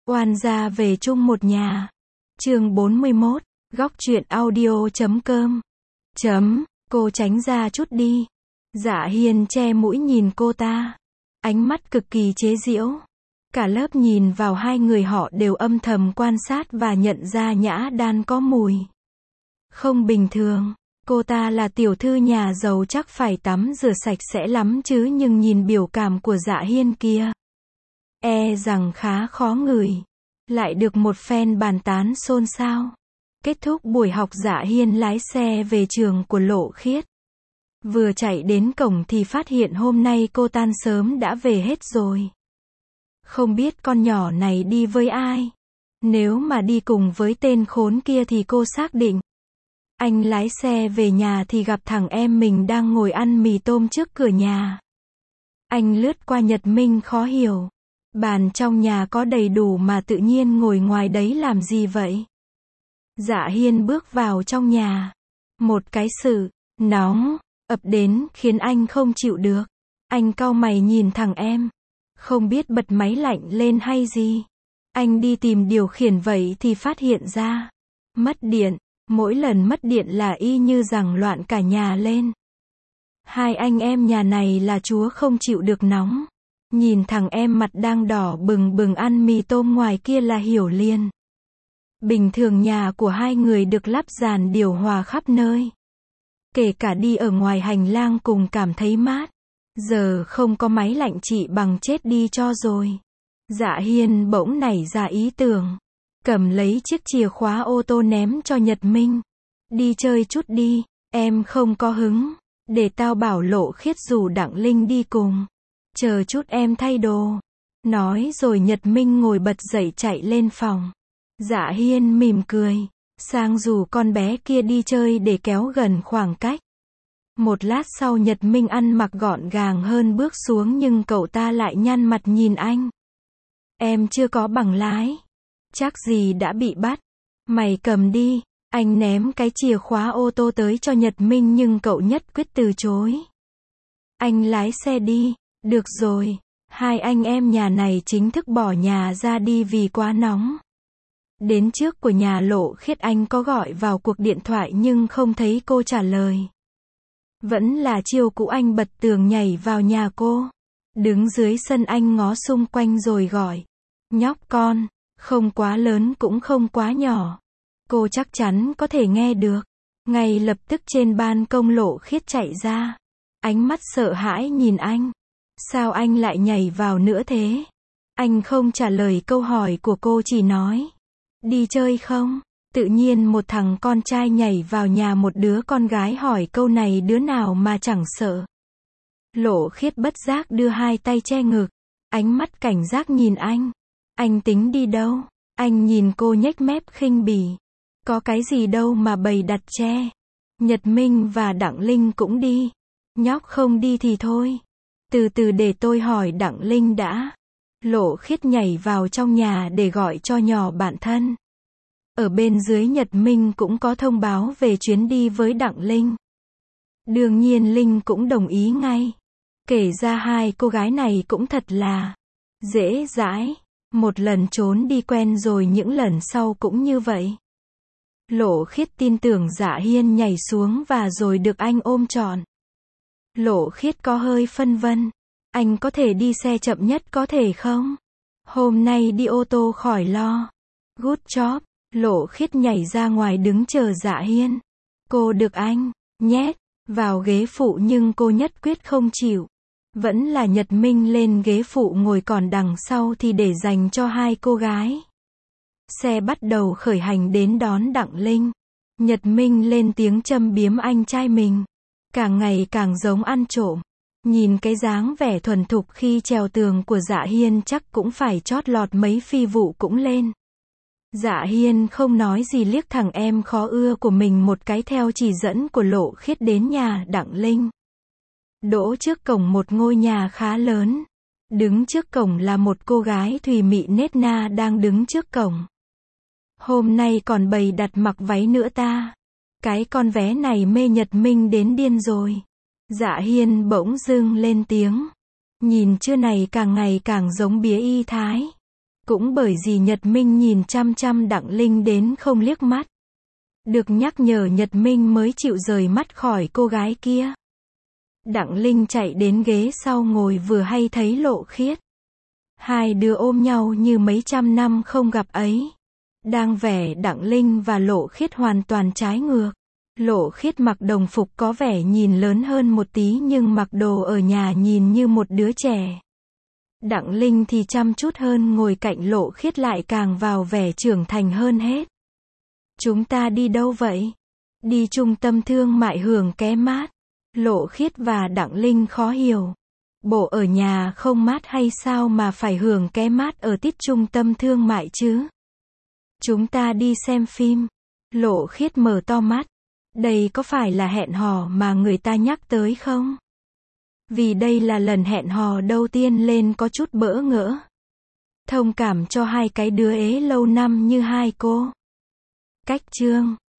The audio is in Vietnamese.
Oan gia về chung một nhà. Chương 41, góc truyện audio.com. Cô tránh ra chút đi. Dạ Hiên che mũi nhìn cô ta. Ánh mắt cực kỳ chế giễu. Cả lớp nhìn vào hai người họ đều âm thầm quan sát và nhận ra Nhã Đan có mùi không bình thường. Cô ta là tiểu thư nhà giàu chắc phải tắm rửa sạch sẽ lắm chứ, nhưng nhìn biểu cảm của Dạ Hiên kia, e rằng khá khó ngửi. Lại được một phen bàn tán xôn xao. Kết thúc buổi học, Dạ Hiên lái xe về trường của Lộ Khiết. Vừa chạy đến cổng thì phát hiện hôm nay cô tan sớm đã về hết rồi. Không biết con nhỏ này đi với ai. Nếu mà đi cùng với tên khốn kia thì cô xác định. Anh lái xe về nhà thì gặp thằng em mình đang ngồi ăn mì tôm trước cửa nhà. Anh lướt qua Nhật Minh khó hiểu. Bàn trong nhà có đầy đủ mà tự nhiên ngồi ngoài đấy làm gì vậy? Dạ Hiên bước vào trong nhà. Một cái sự nóng ập đến khiến anh không chịu được. Anh cau mày nhìn thằng em. Không biết bật máy lạnh lên hay gì. Anh đi tìm điều khiển vậy thì phát hiện ra mất điện. Mỗi lần mất điện là y như rằng loạn cả nhà lên. Hai anh em nhà này là chúa không chịu được nóng. Nhìn thằng em mặt đang đỏ bừng bừng ăn mì tôm ngoài kia là hiểu liền. Bình thường nhà của hai người được lắp dàn điều hòa khắp nơi. Kể cả đi ở ngoài hành lang cùng cảm thấy mát. Giờ không có máy lạnh chị bằng chết đi cho rồi. Dạ Hiên bỗng nảy ra ý tưởng. Cầm lấy chiếc chìa khóa ô tô ném cho Nhật Minh. Đi chơi chút đi, em không có hứng. Để tao bảo Lộ Khiết rủ Đặng Linh đi cùng. Chờ chút em thay đồ. Nói rồi Nhật Minh ngồi bật dậy chạy lên phòng. Dạ Hiên mỉm cười. Sang rủ con bé kia đi chơi để kéo gần khoảng cách. Một lát sau Nhật Minh ăn mặc gọn gàng hơn bước xuống, nhưng cậu ta lại nhăn mặt nhìn anh. Em chưa có bằng lái. Chắc gì đã bị bắt. Mày cầm đi. Anh ném cái chìa khóa ô tô tới cho Nhật Minh nhưng cậu nhất quyết từ chối. Anh lái xe đi. Được rồi. Hai anh em nhà này chính thức bỏ nhà ra đi vì quá nóng. Đến trước của nhà Lộ Khiết anh có gọi vào cuộc điện thoại nhưng không thấy cô trả lời. Vẫn là chiêu cũ, anh bật tường nhảy vào nhà cô. Đứng dưới sân anh ngó xung quanh rồi gọi. Nhóc con, không quá lớn cũng không quá nhỏ. Cô chắc chắn có thể nghe được. Ngay lập tức trên ban công Lộ Khiết chạy ra. Ánh mắt sợ hãi nhìn anh. Sao anh lại nhảy vào nữa thế? Anh không trả lời câu hỏi của cô, chỉ nói. Đi chơi không? Tự nhiên một thằng con trai nhảy vào nhà một đứa con gái hỏi câu này đứa nào mà chẳng sợ. Lộ Khiết bất giác đưa hai tay che ngực. Ánh mắt cảnh giác nhìn anh. Anh tính đi đâu? Anh nhìn cô nhếch mép khinh bỉ. Có cái gì đâu mà bày đặt che. Nhật Minh và Đặng Linh cũng đi. Nhóc không đi thì thôi. Từ từ để tôi hỏi Đặng Linh đã. Lộ Khiết nhảy vào trong nhà để gọi cho nhỏ bạn thân. Ở bên dưới Nhật Minh cũng có thông báo về chuyến đi với Đặng Linh. Đương nhiên Linh cũng đồng ý ngay. Kể ra hai cô gái này cũng thật là dễ dãi. Một lần trốn đi quen rồi những lần sau cũng như vậy. Lộ Khiết tin tưởng Dạ Hiên nhảy xuống và rồi được anh ôm trọn. Lộ Khiết có hơi phân vân. Anh có thể đi xe chậm nhất có thể không? Hôm nay đi ô tô khỏi lo. Good job. Lộ Khiết nhảy ra ngoài đứng chờ Dạ Hiên. Cô được anh nhét vào ghế phụ nhưng cô nhất quyết không chịu. Vẫn là Nhật Minh lên ghế phụ ngồi, còn đằng sau thì để dành cho hai cô gái. Xe bắt đầu khởi hành đến đón Đặng Linh. Nhật Minh lên tiếng châm biếm anh trai mình. Càng ngày càng giống ăn trộm. Nhìn cái dáng vẻ thuần thục khi trèo tường của Dạ Hiên chắc cũng phải chót lọt mấy phi vụ cũng lên. Dạ Hiên không nói gì liếc thằng em khó ưa của mình một cái theo chỉ dẫn của Lộ Khiết đến nhà Đặng Linh. Đỗ trước cổng một ngôi nhà khá lớn. Đứng trước cổng là một cô gái thùy mị nết na đang đứng trước cổng. Hôm nay còn bày đặt mặc váy nữa ta. Cái con vé này mê Nhật Minh đến điên rồi. Dạ Hiên bỗng dưng lên tiếng. Nhìn chưa này càng ngày càng giống bía y thái. Cũng bởi dì Nhật Minh nhìn chăm chăm Đặng Linh đến không liếc mắt. Được nhắc nhở Nhật Minh mới chịu rời mắt khỏi cô gái kia. Đặng Linh chạy đến ghế sau ngồi vừa hay thấy Lộ Khiết. Hai đứa ôm nhau như mấy trăm năm không gặp ấy. Đang vẻ Đặng Linh và Lộ Khiết hoàn toàn trái ngược. Lộ Khiết mặc đồng phục có vẻ nhìn lớn hơn một tí nhưng mặc đồ ở nhà nhìn như một đứa trẻ. Đặng Linh thì chăm chút hơn, ngồi cạnh Lộ Khiết lại càng vào vẻ trưởng thành hơn hết. Chúng ta đi đâu vậy? Đi trung tâm thương mại hưởng ké mát. Lộ Khiết và Đặng Linh khó hiểu. Bộ ở nhà không mát hay sao mà phải hưởng ké mát ở tít trung tâm thương mại chứ? Chúng ta đi xem phim. Lộ Khiết mở to mắt. Đây có phải là hẹn hò mà người ta nhắc tới không? Vì đây là lần hẹn hò đầu tiên lên có chút bỡ ngỡ. Thông cảm cho hai cái đứa ế lâu năm như hai cô. Cách chương